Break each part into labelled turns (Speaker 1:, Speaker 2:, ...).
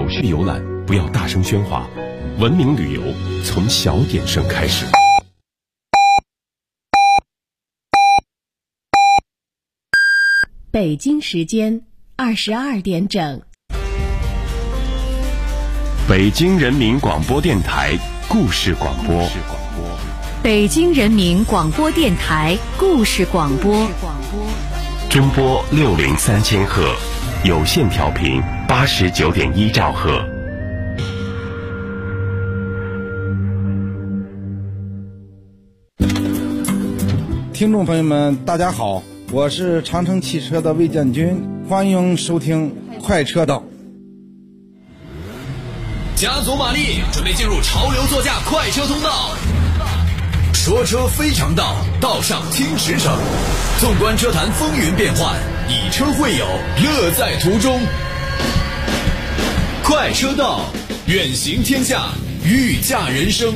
Speaker 1: 有序游览，不要大声喧哗。文明旅游从小点声开始。
Speaker 2: 北京时间22点整。
Speaker 1: 北京人民广播电台故事广播。
Speaker 3: 北京人民广播电台故事广播。
Speaker 1: 中波603千赫，有线调频89.1兆赫。
Speaker 4: 听众朋友们，大家好，我是长城汽车的魏建军，欢迎收听快车道。
Speaker 5: 加足马力，准备进入潮流座驾快车通道。说车非常道，道上听驰骋。纵观车坛风云变幻，以车会友，乐在途中。快车道，远行天下，御驾人生。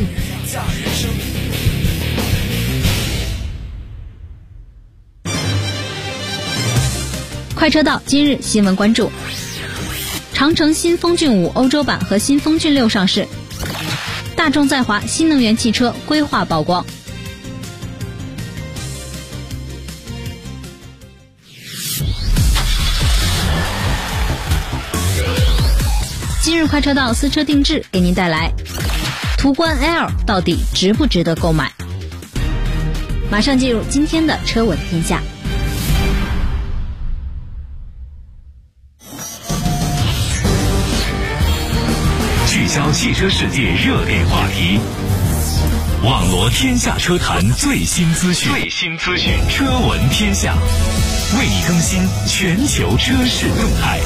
Speaker 6: 快车道今日新闻关注：长城新风骏5欧洲版和新风骏6上市，大众在华新能源汽车规划曝光。今日快车道私车定制给您带来途观 L 到底值不值得购买？马上进入今天的车闻天下。
Speaker 7: 聚焦汽车世界热点话题，网罗天下车坛最新资讯，车闻天下，为你更新全球车市动态。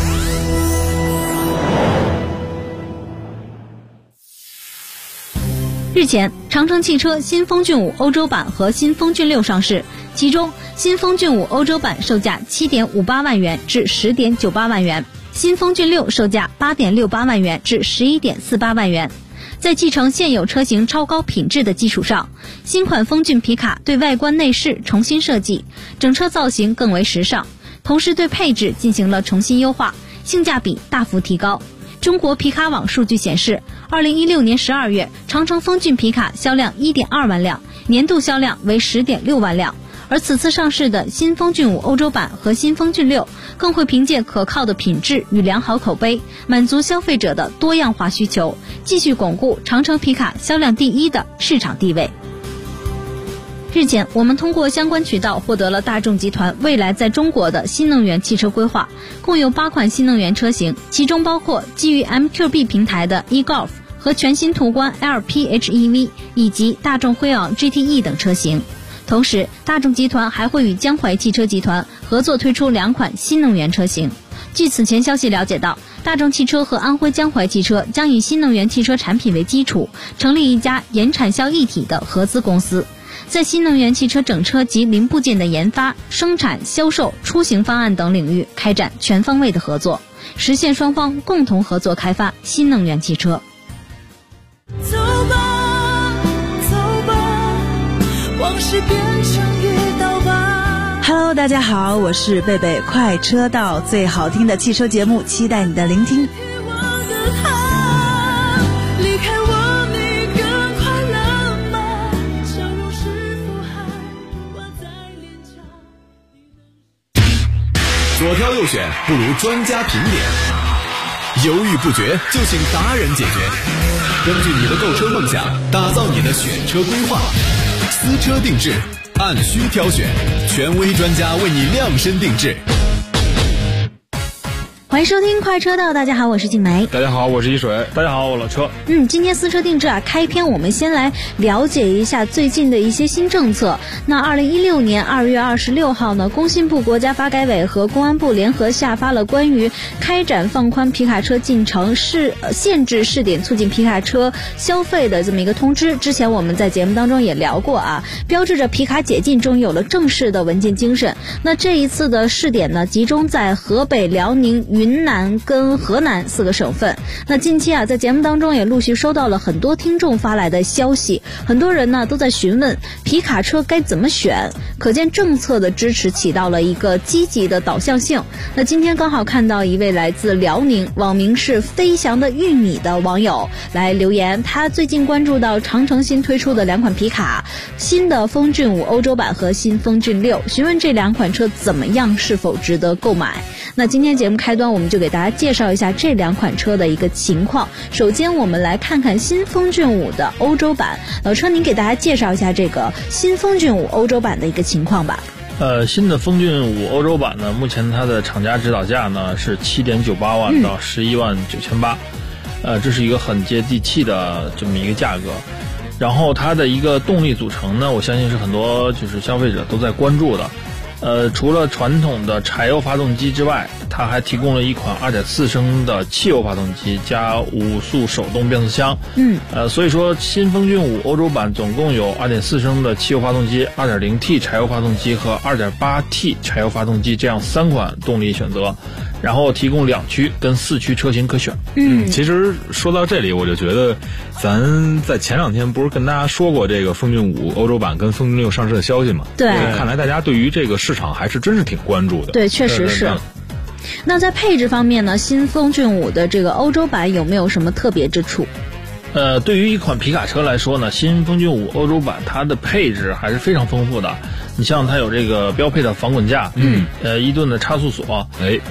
Speaker 6: 日前，长城汽车新风骏5欧洲版和新风骏6上市，其中新风骏5欧洲版售价 7.58 万元至 10.98 万元，新风骏6售价 8.68 万元至 11.48 万元。在继承现有车型超高品质的基础上，新款风骏皮卡对外观内饰重新设计，整车造型更为时尚，同时对配置进行了重新优化，性价比大幅提高。中国皮卡网数据显示，2016年12月，长城风骏皮卡销量 1.2 万辆，年度销量为 10.6 万辆。而此次上市的新风骏5欧洲版和新风骏6更会凭借可靠的品质与良好口碑，满足消费者的多样化需求，继续巩固长城皮卡销量第一的市场地位。日前，我们通过相关渠道获得了大众集团未来在中国的新能源汽车规划，共有8款新能源车型，其中包括基于 MQB 平台的 eGolf 和全新途观 L PHEV 以及大众辉昂 GTE 等车型。同时，大众集团还会与江淮汽车集团合作推出2款新能源车型。据此前消息了解到，大众汽车和安徽江淮汽车将以新能源汽车产品为基础，成立一家研产销一体的合资公司，在新能源汽车整车及零部件的研发、生产、销售、出行方案等领域开展全方位的合作，实现双方共同合作开发新能源汽车。
Speaker 8: 走吧，走吧，往事变成一道疤。
Speaker 9: Hello， 大家好，我是贝贝，快车道最好听的汽车节目，期待你的聆听。
Speaker 5: 左挑右选不如专家评点，犹豫不决就请达人解决。根据你的购车梦想，打造你的选车规划，私车定制，按需挑选，权威专家为你量身定制。
Speaker 6: 欢迎收听快车道，大家好，我是静梅。
Speaker 10: 大家好，我是一水。大家好，我老车。
Speaker 6: 今天私车定制开篇我们先来了解一下最近的一些新政策。那2016年2月26号呢，工信部、国家发改委和公安部联合下发了关于开展放宽皮卡车进城限制试点促进皮卡车消费的这么一个通知。之前我们在节目当中也聊过标志着皮卡解禁终于有了正式的文件精神。那这一次的试点呢，集中在河北、辽宁、云云南跟河南4个省份。那近期啊，在节目当中也陆续收到了很多听众发来的消息，很多人呢都在询问皮卡车该怎么选，可见政策的支持起到了一个积极的导向性。那今天刚好看到一位来自辽宁，网名是飞翔的玉米的网友来留言，他最近关注到长城新推出的2款皮卡，新的风骏5欧洲版和新风骏6，询问这2款车怎么样，是否值得购买。那今天节目开端我们就给大家介绍一下这2款车的一个情况。首先我们来看看新风骏5的欧洲版，老车您给大家介绍一下这个新风骏5欧洲版的一个情况吧。
Speaker 10: 新的风骏5欧洲版呢，目前它的厂家指导价呢是7.98万到11万9800，这是一个很接地气的这么一个价格。然后它的一个动力组成呢，我相信是很多就是消费者都在关注的。除了传统的柴油发动机之外，它还提供了一款2.4升的汽油发动机加5速手动变速箱。所以说新风骏5欧洲版总共有2.4升的汽油发动机、2.0T 柴油发动机和2.8T 柴油发动机这样3款动力选择，然后提供2驱跟4驱车型可选。
Speaker 11: 其实说到这里，我就觉得咱在前2天不是跟大家说过这个风骏5欧洲版跟风骏6上市的消息吗？
Speaker 6: 对，
Speaker 11: 看来大家对于这个市场还是真是挺关注的。
Speaker 6: 对，确实是。那在配置方面呢，新风骏5的这个欧洲版有没有什么特别之处？
Speaker 10: 对于一款皮卡车来说呢，新风骏5欧洲版它的配置还是非常丰富的。你像它有这个标配的防滚架，1吨的差速锁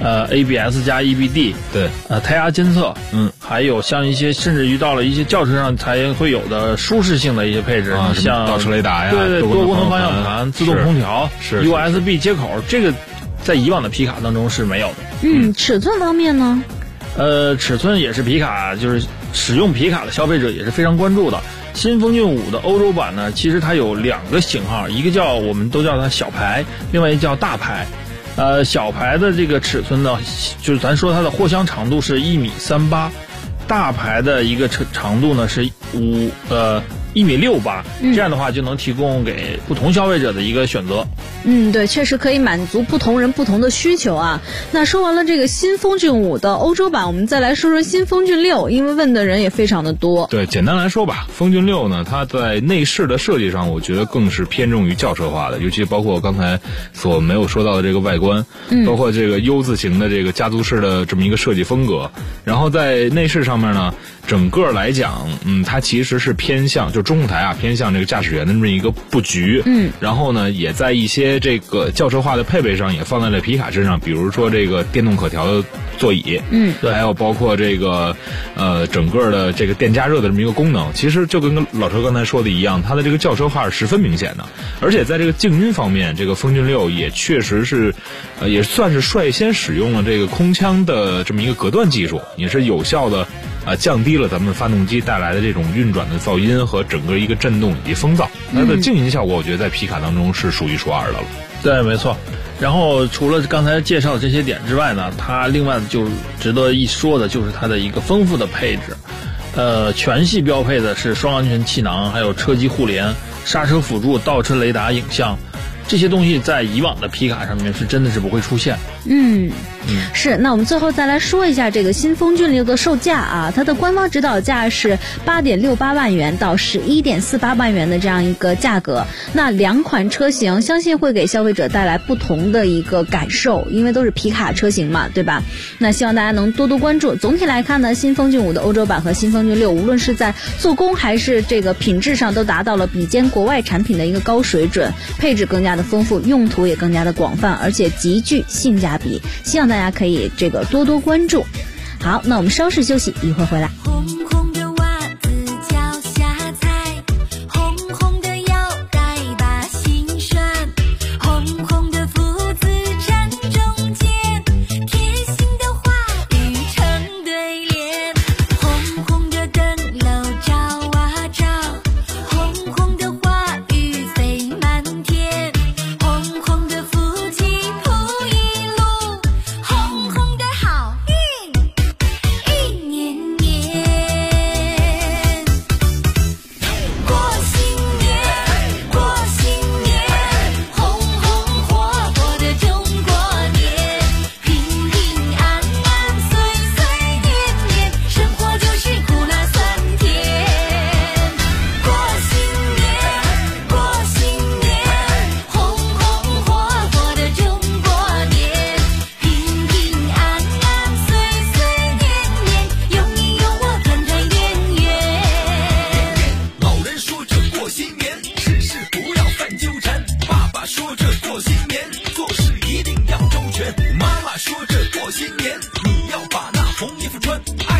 Speaker 10: ，ABS 加 EBD，
Speaker 11: 对，
Speaker 10: 胎压监测，还有像一些甚至于到了一些轿车上才会有的舒适性的一些配置，像
Speaker 11: 倒车雷达呀，
Speaker 10: 对，多功能方向盘、自动空调、USB 接口，这个在以往的皮卡当中是没有的。
Speaker 6: 尺寸方面呢？
Speaker 10: 尺寸也是皮卡，就是使用皮卡的消费者也是非常关注的。新风骏5的欧洲版呢，其实它有2个型号，一个我们都叫它小排，另外一个叫大排。小排的这个尺寸呢，就是咱说它的货箱长度是1.38米，大排的一个长度呢是1.68米，这样的话就能提供给不同消费者的一个选择。
Speaker 6: 对，确实可以满足不同人不同的需求啊。那说完了这个新风骏5的欧洲版，我们再来说说新风骏6，因为问的人也非常的多。
Speaker 11: 对，简单来说吧，风骏6呢，它在内饰的设计上，我觉得更是偏重于轿车化的，尤其包括刚才所没有说到的这个外观，包括这个 U 字形的这个家族式的这么一个设计风格。然后在内饰上面呢，整个来讲，它其实是偏向就中控台啊，偏向这个驾驶员的这么一个布局。然后呢，也在一些这个轿车化的配备上也放在了皮卡身上，比如说这个电动可调的座椅，对，还有包括这个整个的这个电加热的这么一个功能。其实就跟老车刚才说的一样，它的这个轿车化是十分明显的。而且在这个静音方面，这个风骏6也确实是也算是率先使用了这个空腔的这么一个隔断技术，也是有效的降低了咱们发动机带来的这种运转的噪音和整个一个震动以及风噪。它的静音效果我觉得在皮卡当中是数一数二的了。
Speaker 10: 对，没错。然后除了刚才介绍的这些点之外呢，它另外就值得一说的就是它的一个丰富的配置。全系标配的是双安全气囊，还有车机互联、刹车辅助、倒车雷达影像，这些东西在以往的皮卡上面是真的是不会出现。
Speaker 6: 是。那我们最后再来说一下这个新风骏6的售价啊，它的官方指导价是8.68万元到11.48万元的这样一个价格。那2款车型相信会给消费者带来不同的一个感受，因为都是皮卡车型嘛，对吧？那希望大家能多多关注。总体来看呢，新风骏5的欧洲版和新风骏6无论是在做工还是这个品质上都达到了比肩国外产品的一个高水准，配置更加的丰富，用途也更加的广泛，而且极具性价比。希望大家可以这个多多关注。好，那我们稍事休息，一会儿回来。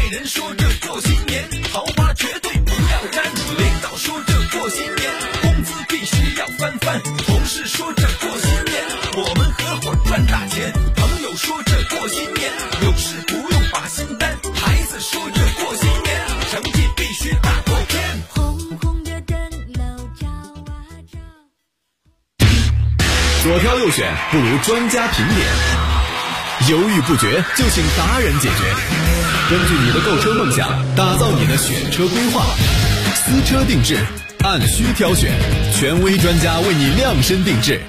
Speaker 5: 人说着过新年，豪华绝对不要沾。领导说着过新年，工资必须要翻番。同事说着过新年，我们合伙赚大钱。朋友说着过新年，有事不用把心担。孩子说着过新年，成绩必须大过天。
Speaker 8: 红红的灯笼照啊照。
Speaker 5: 左挑右选不如专家评点，犹豫不决就请达人解决。根据你的购车梦想，打造你的选车规划，私车定制，按需挑选，权威专家为你量身定制。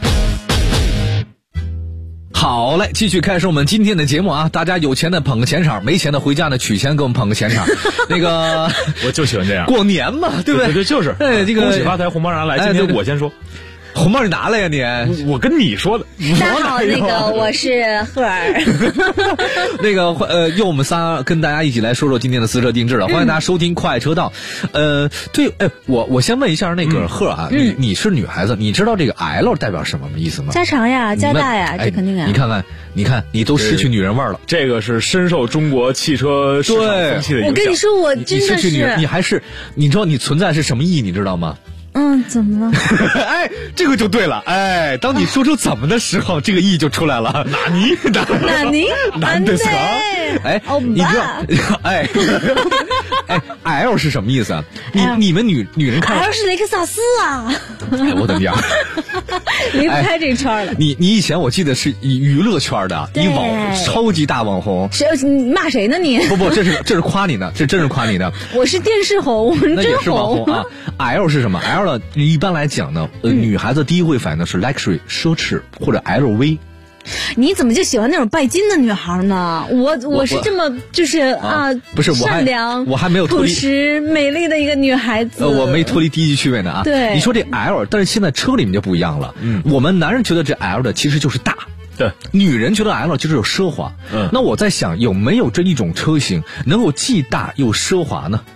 Speaker 12: 好嘞，继续开始我们今天的节目啊！大家有钱的捧个钱场，没钱的回家呢取钱给我们捧个钱场。那个
Speaker 10: 我就喜欢这样，
Speaker 12: 过年嘛，对不对？
Speaker 10: 对，就是。
Speaker 12: 这个
Speaker 10: 恭喜发财，红包拿来。今天我先说。
Speaker 12: 红包你拿了呀你？
Speaker 10: 我跟你说的。
Speaker 6: 大家好，那个我是赫尔。
Speaker 12: 那个用我们仨跟大家一起来说说今天的私车定制了，欢迎大家收听快车道。对，我先问一下那个赫啊，你是女孩子，你知道这个 L 代表什么意思吗？
Speaker 6: 加长呀，加大呀，这肯定啊。
Speaker 12: 你看，你都失去女人味了。
Speaker 10: 这个是深受中国汽车市场风气的影响。
Speaker 6: 我跟你说，我真的是，
Speaker 12: 你还是，你知道你存在是什么意义？你知道吗？
Speaker 6: 怎么了？
Speaker 12: 哎，这个就对了。哎，当你说出怎么的时候，这个意义就出来了。
Speaker 6: 哪尼？
Speaker 12: 难的死啊！哎，你知道？哎，L 是什么意思啊？你们女人看
Speaker 6: L 是雷克萨斯啊！
Speaker 12: 哎，我的娘！
Speaker 6: 离不开这圈了。
Speaker 12: 你以前我记得是娱乐圈的，你超级大网红。
Speaker 6: 你骂谁呢你？
Speaker 12: 不，这是夸你的，这真是夸你的。
Speaker 6: 我是电视红，
Speaker 12: 那也是网红啊。L 是什么 ？L 呢？一般来讲呢，女孩子第一会反应的是 luxury 奢侈或者 LV。
Speaker 6: 你怎么就喜欢那种拜金的女孩呢？我是这么就是
Speaker 12: 不是
Speaker 6: 善良，
Speaker 12: 我还没有
Speaker 6: 朴实美丽的一个女孩子。
Speaker 12: 我没脱离低级趣味呢啊。
Speaker 6: 对，
Speaker 12: 你说这 L， 但是现在车里面就不一样了。我们男人觉得这 L 的其实就是大。
Speaker 10: 对，
Speaker 12: 女人觉得 L 就是有奢华。那我在想，有没有这一种车型能够既大又奢华呢？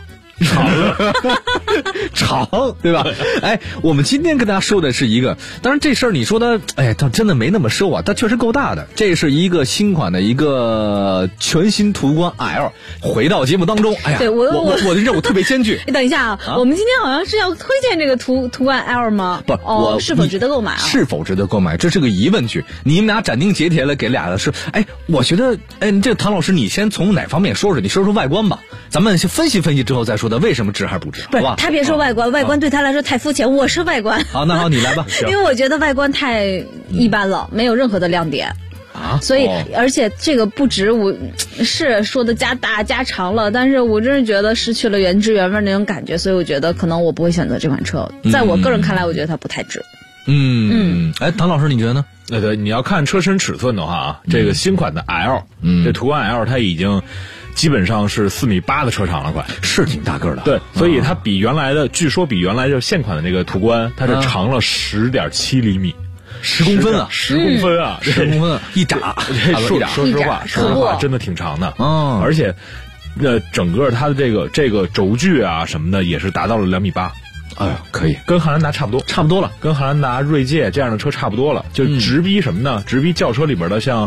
Speaker 12: 长，对吧？哎，我们今天跟大家说的是一个，当然这事儿你说的，哎，它真的没那么奢华，它确实够大的。这是一个新款的一个全新途观 L。回到节目当中，哎呀，
Speaker 6: 对我
Speaker 12: 的任务特别艰巨。
Speaker 6: 等一下啊，我们今天好像是要推荐这个途观 L 吗？
Speaker 12: 不，
Speaker 6: 是否值得购买啊？
Speaker 12: 是否值得购买？这是个疑问句。你们俩斩钉截铁了给俩的是，哎，我觉得，这个唐老师，你先从哪方面说说？你说说外观吧，咱们先分析分析之后再说的为什么值还不值，好吧？
Speaker 6: 他别说外观，外观对他来说太肤浅。我是外观。
Speaker 12: 好，那好，你来吧。
Speaker 6: 因为我觉得外观太一般了，没有任何的亮点。所以而且这个不值，我是说的加大加长了，但是我真是觉得失去了原汁原味那种感觉，所以我觉得可能我不会选择这款车。在我个人看来，我觉得它不太值。
Speaker 12: 哎，唐老师你觉得呢？
Speaker 10: 对，你要看车身尺寸的话啊，这个新款的 L，这途观 L 它已经基本上是4.8米的车长了，快
Speaker 12: 是挺大个的。
Speaker 10: 对，所以它比原来的，据说比原来就现款的那个途观，它是长了10.7厘米。
Speaker 12: 10公分啊
Speaker 10: ，10公分啊
Speaker 12: ，10公分一拃，
Speaker 10: 说实话，真的挺长的。而且，整个它的这个轴距啊什么的也是达到了2.8米。
Speaker 12: 哎呀，可以，
Speaker 10: 跟汉兰达差不多了，跟汉兰达、锐界这样的车差不多了，就直逼什么呢？直逼轿车里边的像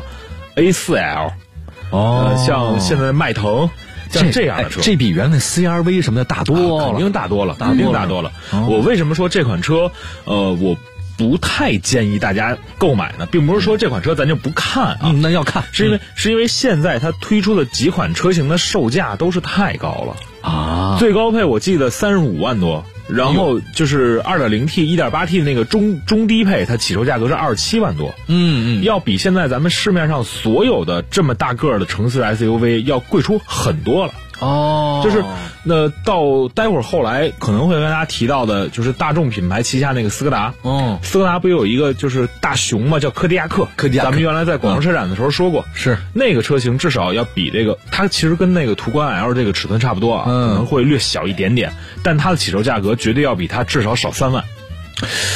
Speaker 10: A4L， 像现在的迈腾。像这样的车，
Speaker 12: 这比原来 CR-V 什么的大多了，
Speaker 10: 肯定大多了。我为什么说这款车，我不太建议大家购买呢？并不是说这款车咱就不看啊，
Speaker 12: 那要看，
Speaker 10: 是因为现在它推出的几款车型的售价都是太高了啊，最高配我记得35万多。然后就是 2.0T、1.8T 的那个中低配，它起售价格是27万多。要比现在咱们市面上所有的这么大个的城市 SUV 要贵出很多了。就是那到待会儿后来可能会跟大家提到的，就是大众品牌旗下那个斯柯达。斯柯达不有一个就是大熊嘛，叫柯迪亚克。咱们原来在广州车展的时候说过，
Speaker 12: 是
Speaker 10: 那个车型至少要比这个，它其实跟那个途观 L 这个尺寸差不多啊，可能会略小一点点，但它的起售价格绝对要比它至少少3万。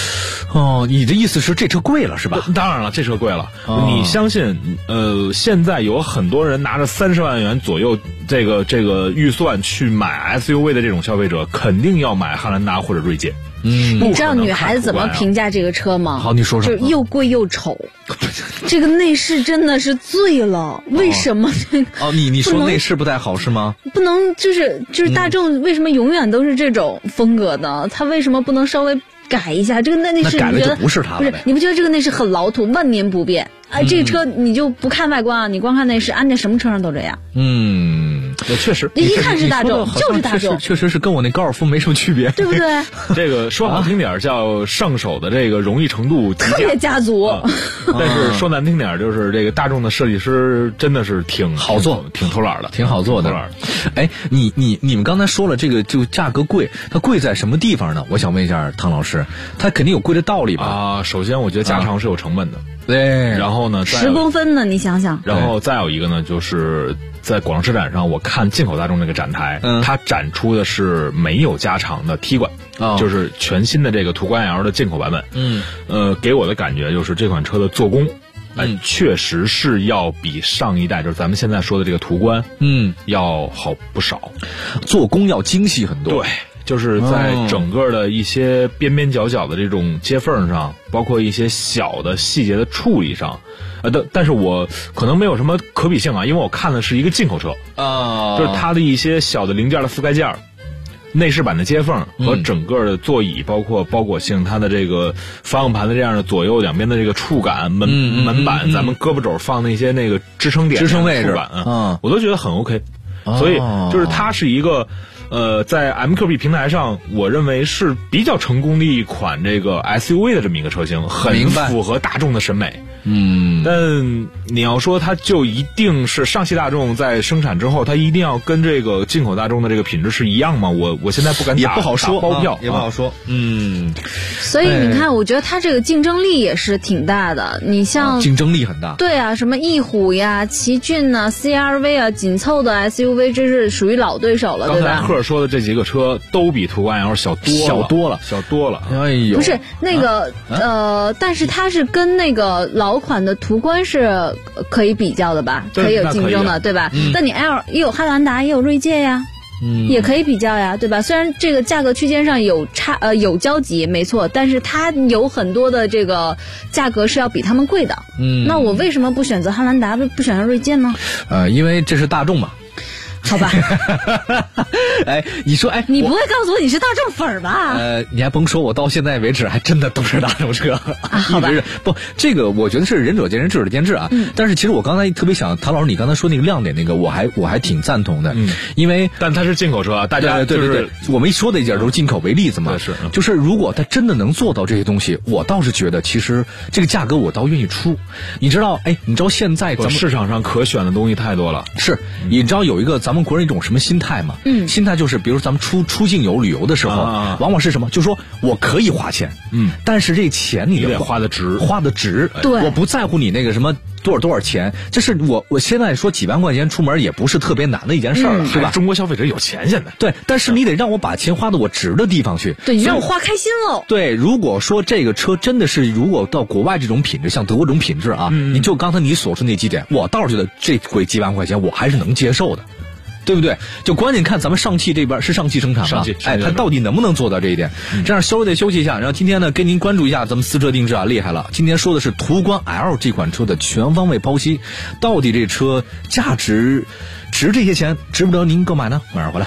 Speaker 12: 哦，你的意思是这车贵了是吧？
Speaker 10: 当然了，这车贵了。你相信，现在有很多人拿着30万元左右这个预算去买 SUV 的这种消费者，肯定要买汉兰达或者锐界。
Speaker 6: 你知道女孩子怎么评价这个车吗？
Speaker 12: 好，你说说。
Speaker 6: 就是又贵又丑，这个内饰真的是醉了。为什么？
Speaker 12: 你说内饰不太好是吗？
Speaker 6: 不能就是大众为什么永远都是这种风格的？它为什么不能稍微改一下这个内饰？
Speaker 12: 改了就不是它了。
Speaker 6: 不是，你不觉得这个内饰很老土，万年不变？这个车你就不看外观啊，你光看内饰，安在什么车上都这样。
Speaker 10: 确实，
Speaker 6: 一看是大众，就是大众，
Speaker 12: 确实是跟我那高尔夫没什么区别，
Speaker 6: 对不对？
Speaker 10: 这个说好听点叫上手的这个容易程度
Speaker 6: 特别家族，
Speaker 10: 但是说难听点就是这个大众的设计师真的是挺
Speaker 12: 好做，
Speaker 10: 挺偷懒的，
Speaker 12: 挺好做的。哎，你们刚才说了这个就价格贵，它贵在什么地方呢？我想问一下汤老师，它肯定有贵的道理吧？
Speaker 10: 首先我觉得加长是有成本的，
Speaker 12: 对。
Speaker 10: 然后呢
Speaker 6: ，10公分呢，你想想。
Speaker 10: 然后再有一个呢，就是在广州车展上，我看进口大众那个展台，它展出的是没有加长的 T 管，就是全新的这个途观 L 的进口版本。给我的感觉就是这款车的做工，确实是要比上一代，就是咱们现在说的这个途观，要好不少，
Speaker 12: 做工要精细很多。
Speaker 10: 对。就是在整个的一些边边角角的这种接缝上，包括一些小的细节的处理上，但是我可能没有什么可比性啊，因为我看的是一个进口车就是它的一些小的零件的覆盖件、内饰板的接缝和整个的座椅，包括包裹性，它的这个方向盘的这样的左右两边的这个触感，门板，咱们胳膊肘放那些那个支撑点、
Speaker 12: 支撑位置，
Speaker 10: 我都觉得很 OK，所以就是它是一个。在 MQB 平台上，我认为是比较成功的一款这个 SUV 的这么一个车型，很符合大众的审美。但你要说它就一定是上汽大众在生产之后，它一定要跟这个进口大众的这个品质是一样吗？我现在不敢打，
Speaker 12: 也不好说
Speaker 10: 包票，
Speaker 12: 也不好说。
Speaker 6: 所以你看，我觉得它这个竞争力也是挺大的。你像
Speaker 12: 竞争力很大，
Speaker 6: 对啊，什么翼虎呀、奇骏啊、CR-V 啊，紧凑的 SUV， 这是属于老对手了，对吧？
Speaker 10: 刚才贺说的这几个车都比途观 L 小多了。
Speaker 12: 哎呦，
Speaker 6: 不是那个但是它是跟那个老款的途观是可以比较的吧？可以有竞争的，对吧？但你 L 也有汉兰达，也有锐界呀。也可以比较呀，对吧？虽然这个价格区间上有有交集，没错，但是它有很多的这个价格是要比他们贵的。那我为什么不选择汉兰达，不选择锐界呢？
Speaker 12: 因为这是大众嘛。
Speaker 6: 好吧，
Speaker 12: 你说，
Speaker 6: 你不会告诉我你是大众粉儿吧？
Speaker 12: 你还甭说，我到现在为止还真的都是大众车。
Speaker 6: 好吧，
Speaker 12: 不，这个我觉得是仁者见仁，智者见智啊。但是其实我刚才特别想，唐老师你刚才说那个亮点那个，我还挺赞同的。因为
Speaker 10: 但它是进口车啊，大家
Speaker 12: 对，我们一说的一点都是进口为例子嘛。就是如果它真的能做到这些东西，我倒是觉得其实这个价格我倒愿意出。你知道现在咱们
Speaker 10: 市场上可选的东西太多了。
Speaker 12: 是，你知道有一个咱们国人一种什么心态吗？心态就是，比如咱们出境游旅游的时候，往往是什么？就是说我可以花钱，但是这钱你
Speaker 10: 得花的值，
Speaker 6: 对，
Speaker 12: 我不在乎你那个什么多少钱，这是我现在说几万块钱出门也不是特别难的一件事儿了，对吧？
Speaker 10: 中国消费者有钱现在，
Speaker 12: 对，但是你得让我把钱花到我值的地方去，
Speaker 6: 对，你让我花开心喽。
Speaker 12: 对，如果说这个车真的是，如果到国外这种品质，像德国这种品质啊，你就刚才你所说那几点，我倒是觉得这贵几万块钱我还是能接受的。对不对？就关键看咱们上汽这边是上汽生产嘛，它到底能不能做到这一点？这样稍微得休息一下，然后今天呢，跟您关注一下咱们私车定制啊，厉害了！今天说的是途观 L 这款车的全方位剖析，到底这车价值值这些钱，值不值您购买呢？马上回来。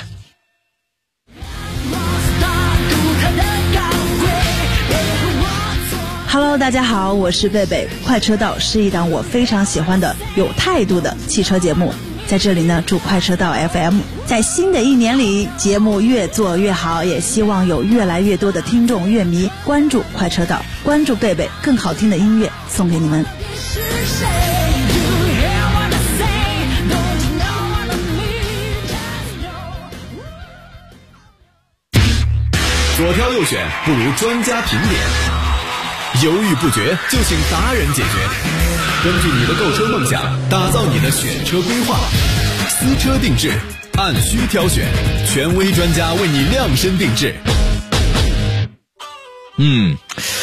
Speaker 9: Hello， 大家好，我是贝贝。快车道是一档我非常喜欢的有态度的汽车节目。在这里呢，祝快车道 FM 在新的一年里节目越做越好，也希望有越来越多的听众乐迷关注快车道，关注贝贝，更好听的音乐送给你们。
Speaker 5: 左挑右选不如专家评点，犹豫不决就请达人解决。根据你的购车梦想，打造你的选车规划，私车定制，按需挑选，权威专家为你量身定制。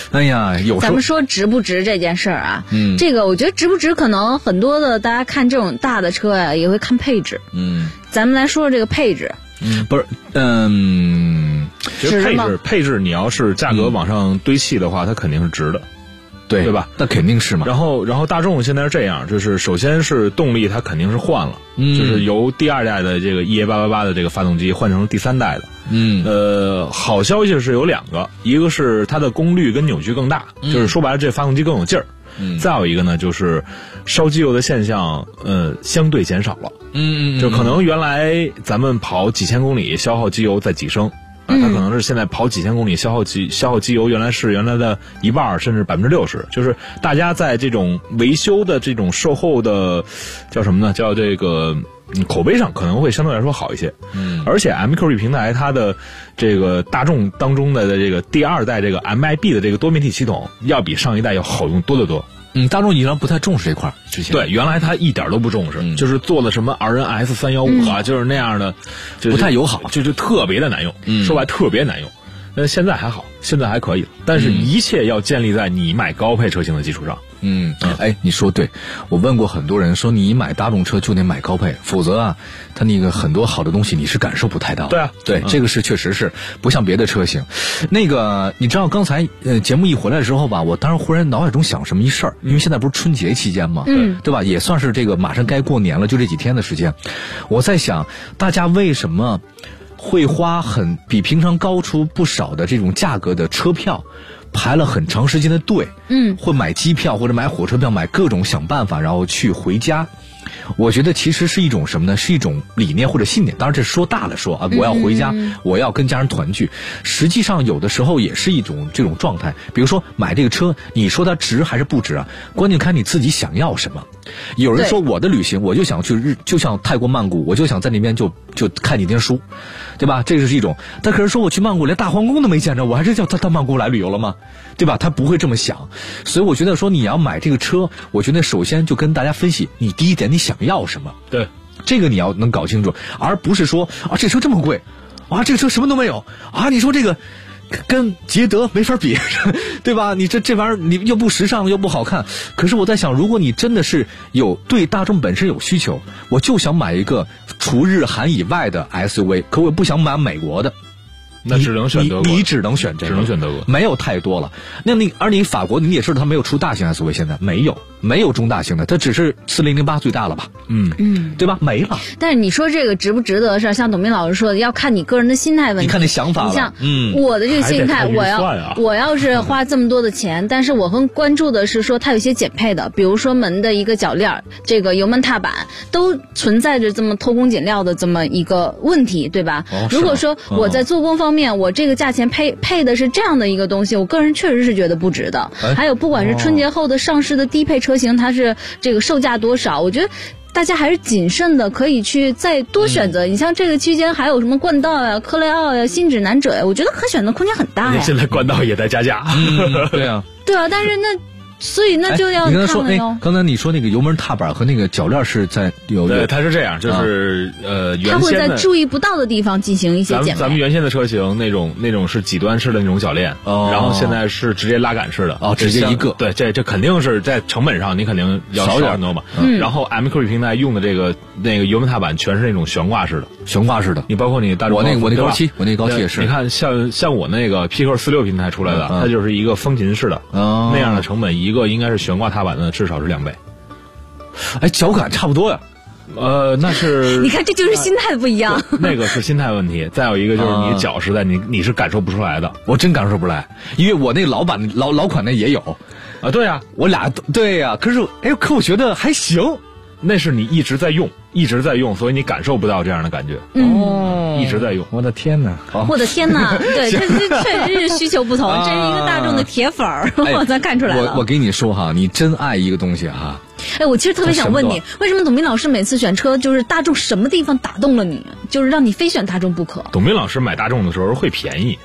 Speaker 12: 哎呀，有时候
Speaker 6: 咱们说值不值这件事儿啊，这个我觉得值不值，可能很多的大家看这种大的车呀，也会看配置。咱们来说说这个配置。
Speaker 12: 不是，
Speaker 11: 其实配置你要是价格往上堆砌的话，它肯定是值的。对吧？
Speaker 12: 那肯定是嘛。
Speaker 11: 然后大众现在是这样，就是首先是动力它肯定是换了，就是由第2代的这个 EA888 的这个发动机换成了第3代的。好消息是有2个，一个是它的功率跟扭矩更大，就是说白了这发动机更有劲儿。再有一个呢，就是烧机油的现象，相对减少了。就可能原来咱们跑几千公里消耗机油在几升。它可能是现在跑几千公里消耗机油原来的1半甚至60%，就是大家在这种维修的这种售后的叫什么呢？叫这个口碑上可能会相对来说好一些。而且 MQB 平台它的这个大众当中的这个第2代这个 MIB 的这个多媒体系统要比上一代要好用多得多。
Speaker 12: 大众原来不太重视这块，之前
Speaker 11: 对，原来他一点都不重视，就是做的什么 RNS 315啊，就是那样的，
Speaker 12: 不太友好，
Speaker 11: 就特别的难用，说白特别难用。但现在还好，现在还可以了，但是一切要建立在你买高配车型的基础上。
Speaker 12: 你说对，我问过很多人说你买大众车就得买高配，否则啊，它那个很多好的东西你是感受不太到的。
Speaker 11: 对啊，
Speaker 12: 对，这个是确实是不像别的车型。那个你知道刚才节目一回来的时候吧，我当时忽然脑海中想什么一事儿，因为现在不是春节期间嘛，对吧？也算是这个马上该过年了，就这几天的时间，我在想大家为什么会花比平常高出不少的这种价格的车票，排了很长时间的队，会买机票或者买火车票，买各种想办法，然后去回家。我觉得其实是一种什么呢？是一种理念或者信念。当然这说大了说啊，我要回家，我要跟家人团聚。实际上有的时候也是一种这种状态。比如说买这个车，你说它值还是不值啊？关键看你自己想要什么。有人说我的旅行，我就想去就像泰国曼谷，我就想在那边就看几天书，对吧？这个是一种。但可是说我去曼谷连大皇宫都没见着，我还是叫他到曼谷来旅游了吗？对吧？他不会这么想。所以我觉得说你要买这个车，我觉得首先就跟大家分析你第一点你想要什么。
Speaker 11: 对，
Speaker 12: 这个你要能搞清楚，而不是说啊这车这么贵啊，这个车什么都没有啊，你说这个跟捷德没法比，对吧？你这玩意儿你又不时尚又不好看。可是我在想，如果你真的是有对大众本身有需求，我就想买一个除日韩以外的 SUV， 可我不想买美国的。
Speaker 11: 那只能选德国，
Speaker 12: 你只能选这个，
Speaker 11: 只能选德国，
Speaker 12: 没有太多了。而你法国你也是，它没有出大型 SUV， 现在没有中大型的，它只是4008最大了吧？对吧？没了。
Speaker 6: 但是你说这个值不值得？是像董斌老师说的，要看你个人的心态问题。
Speaker 12: 你看你想法了。
Speaker 6: 你像我的这个心态，我要是花这么多的钱，但是我很关注的是说它有些减配的，比如说门的一个铰链，这个油门踏板都存在着这么偷工减料的这么一个问题，对吧？如果说我在做工方面，我这个价钱配的是这样的一个东西，我个人确实是觉得不值得。还有不管是春节后的上市的低配车型，它是这个售价多少，我觉得大家还是谨慎的，可以去再多选择。你像这个区间还有什么冠道呀、科雷傲呀、新指南者呀，我觉得可选的空间很大呀。
Speaker 11: 现在冠道也在加价，
Speaker 12: 对啊，
Speaker 6: 对啊，但是所以那就要
Speaker 12: 你刚才说刚才你说那个油门踏板和那个铰链是在
Speaker 11: 对，它是这样，就是原先
Speaker 6: 它会在注意不到的地方进行一些减配。
Speaker 11: 咱们原先的车型那种是几端式的那种铰链，然后现在是直接拉杆式的，
Speaker 12: 直接一个。
Speaker 11: 对，这肯定是在成本上你肯定要少很多嘛。然后 MQB 平台用的那个油门踏板全是那种悬挂式的，你包括你大众
Speaker 12: 我那高七也是。
Speaker 11: 你看像我那个 PQ46 平台出来的，它就是一个风琴式的，那样的成本一个应该是悬挂踏板的至少是2倍。
Speaker 12: 哎，脚感差不多呀。
Speaker 11: 那是
Speaker 6: 你看，这就是心态不一样。
Speaker 11: 那个是心态问题，再有一个就是你脚实在你是感受不出来的。
Speaker 12: 我真感受不来，因为我那老款那也有
Speaker 11: 啊。对啊，
Speaker 12: 我俩对呀。可我觉得还行。
Speaker 11: 那是你一直在用，所以你感受不到这样的感觉。一直在用。
Speaker 12: 我的天哪！
Speaker 6: 我的天哪！对，这确实是需求不同，这是一个大众的铁粉儿，咱看出来了。
Speaker 12: 我跟你说哈，你真爱一个东西哈。
Speaker 6: 我其实特别想问你，为什么董斌老师每次选车就是大众什么地方打动了你，就是让你非选大众不可？
Speaker 11: 董斌老师买大众的时候会便宜。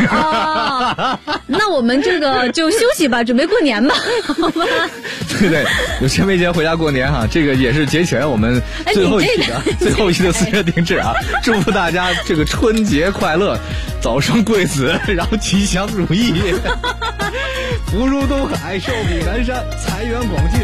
Speaker 6: 那我们这个就休息吧，准备过年吧，好吧？
Speaker 12: 对，有钱没钱回家过年哈，这个也是节前我们最后一期的私车定制啊！祝福大家这个春节快乐，早生贵子，然后吉祥如意。 福如东海，寿比南山，财源广进。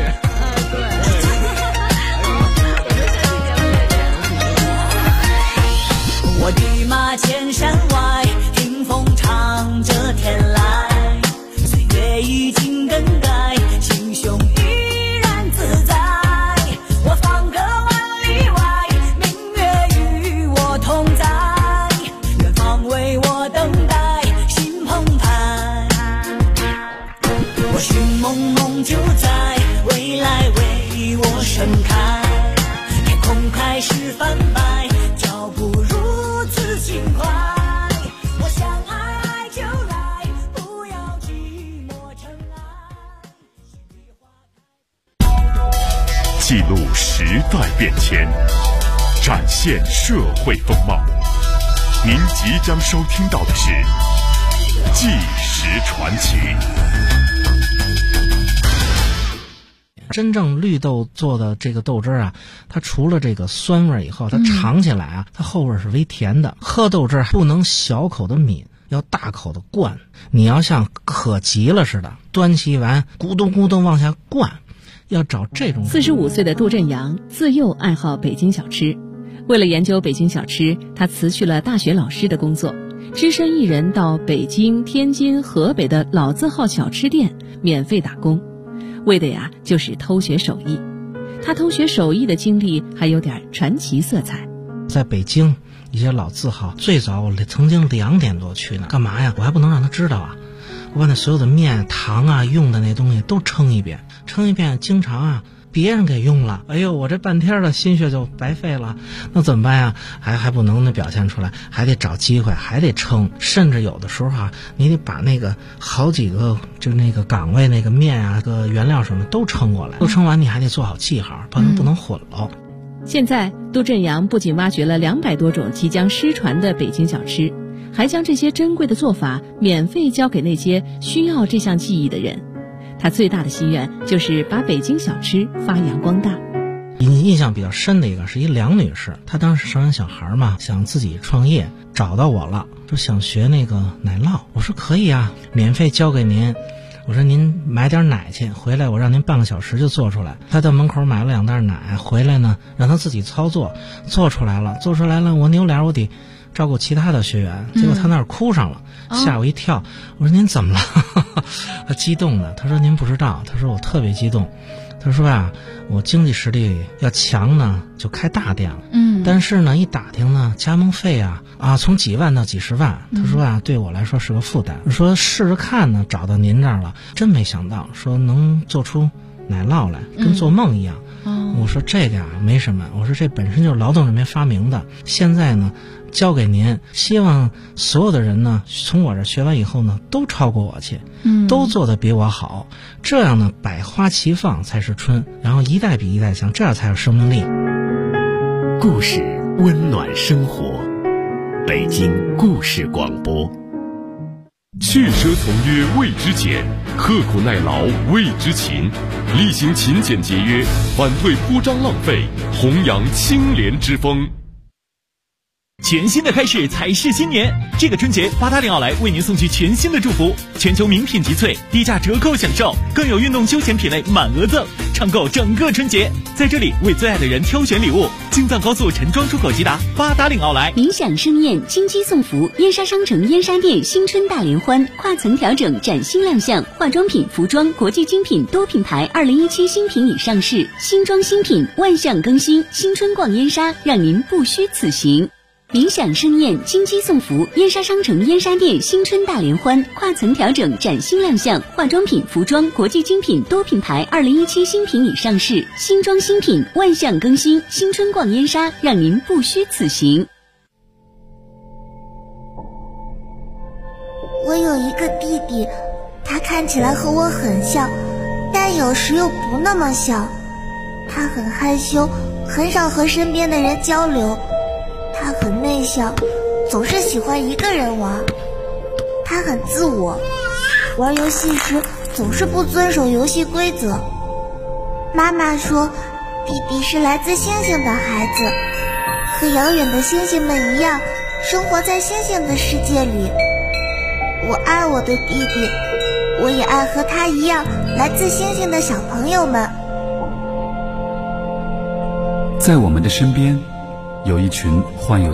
Speaker 8: 我的马千山外，听风唱着天来，岁月已经更改，心胸依然自在。我放歌万里外，明月与我同在，远方为我等待，心澎湃。我心蒙蒙就在，未来为我盛开，天空开始泛白，脚步如此轻快。我想爱就来，不要寂寞尘埃。
Speaker 1: 记录时代变迁，展现社会风貌。您即将收听到的是《纪实传奇》。
Speaker 13: 真正绿豆做的这个豆汁啊，它除了这个酸味以后，它尝起来啊，它后味是微甜的。喝豆汁不能小口的抿，要大口的灌。你要像渴急了似的，端起一碗咕咚咕咚往下灌，要找这种。
Speaker 2: 45岁的杜振阳自幼爱好北京小吃，为了研究北京小吃，他辞去了大学老师的工作，只身一人到北京、天津、河北的老字号小吃店免费打工。为的呀，就是偷学手艺。他偷学手艺的经历还有点传奇色彩。
Speaker 13: 在北京一些老字号，最早我曾经2点多去呢，干嘛呀？我还不能让他知道啊！我把那所有的面、糖啊、用的那东西都称一遍，经常啊别人给用了，哎呦，我这半天的心血就白费了，那怎么办呀？还不能表现出来，还得找机会，还得称，甚至有的时候啊，你得把那个好几个就那个岗位那个面啊、个原料什么都称过来，都称完你还得做好记号，不能混了。
Speaker 2: 现在杜振阳不仅挖掘了200多种即将失传的北京小吃，还将这些珍贵的做法免费教给那些需要这项技艺的人。他最大的心愿就是把北京小吃发扬光大。
Speaker 13: 印象比较深的一个是一梁女士，她当时生完小孩嘛，想自己创业，找到我了，说想学那个奶酪。我说可以啊，免费教给您。我说您买点奶去，回来我让您半个小时就做出来。他到门口买了2袋奶，回来呢让他自己操作，做出来了，我扭脸我得照顾其他的学员，结果他那儿哭上了，吓我一跳。我说您怎么了？他激动的，他说您不知道，他说我特别激动。他说啊，我经济实力要强呢，就开大店了。但是呢，一打听呢，加盟费啊，从几万到几十万。他说啊，对我来说是个负担。说试试看呢，找到您这儿了，真没想到，说能做出奶酪来，跟做梦一样。我说这个啊没什么，我说这本身就是劳动人民发明的，现在呢交给您，希望所有的人呢从我这学完以后呢都超过我去，都做得比我好，这样呢百花齐放才是春，然后一代比一代强，这样才有生命力。
Speaker 1: 故事温暖生活，北京故事广播。去奢从约谓之俭，刻苦耐劳谓之勤，厉行勤俭节约，反对铺张浪费，弘扬清廉之风。
Speaker 14: 全新的开始才是新年，这个春节八达岭奥莱为您送去全新的祝福，全球名品集萃，低价折扣享受，更有运动休闲品类满额赠，畅购整个春节。在这里为最爱的人挑选礼物，京藏高速陈庄出口即达八达岭奥莱。
Speaker 15: 冥想盛宴，金鸡送福，燕莎商城燕莎店新春大联欢，跨层调整崭新亮相，化妆品、服装、国际精品多品牌2017新品已上市，新装新品万象更新，新春逛燕莎，让您不虚此行。冥想盛宴，金鸡送福，燕莎商城燕莎店新春大联欢，跨层调整崭新亮相，化妆品、服装、国际精品多品牌2017新品已上市，新装新品万象更新，新春逛燕莎，让您不虚此行。
Speaker 16: 我有一个弟弟，他看起来和我很像，但有时又不那么像。他很害羞，很少和身边的人交流。他很内向，总是喜欢一个人玩。他很自我，玩游戏时总是不遵守游戏规则。妈妈说，弟弟是来自星星的孩子，和遥远的星星们一样，生活在星星的世界里。我爱我的弟弟， 我也爱和他一样来自星星的小朋友们。
Speaker 17: 在我们的身边，有一群患有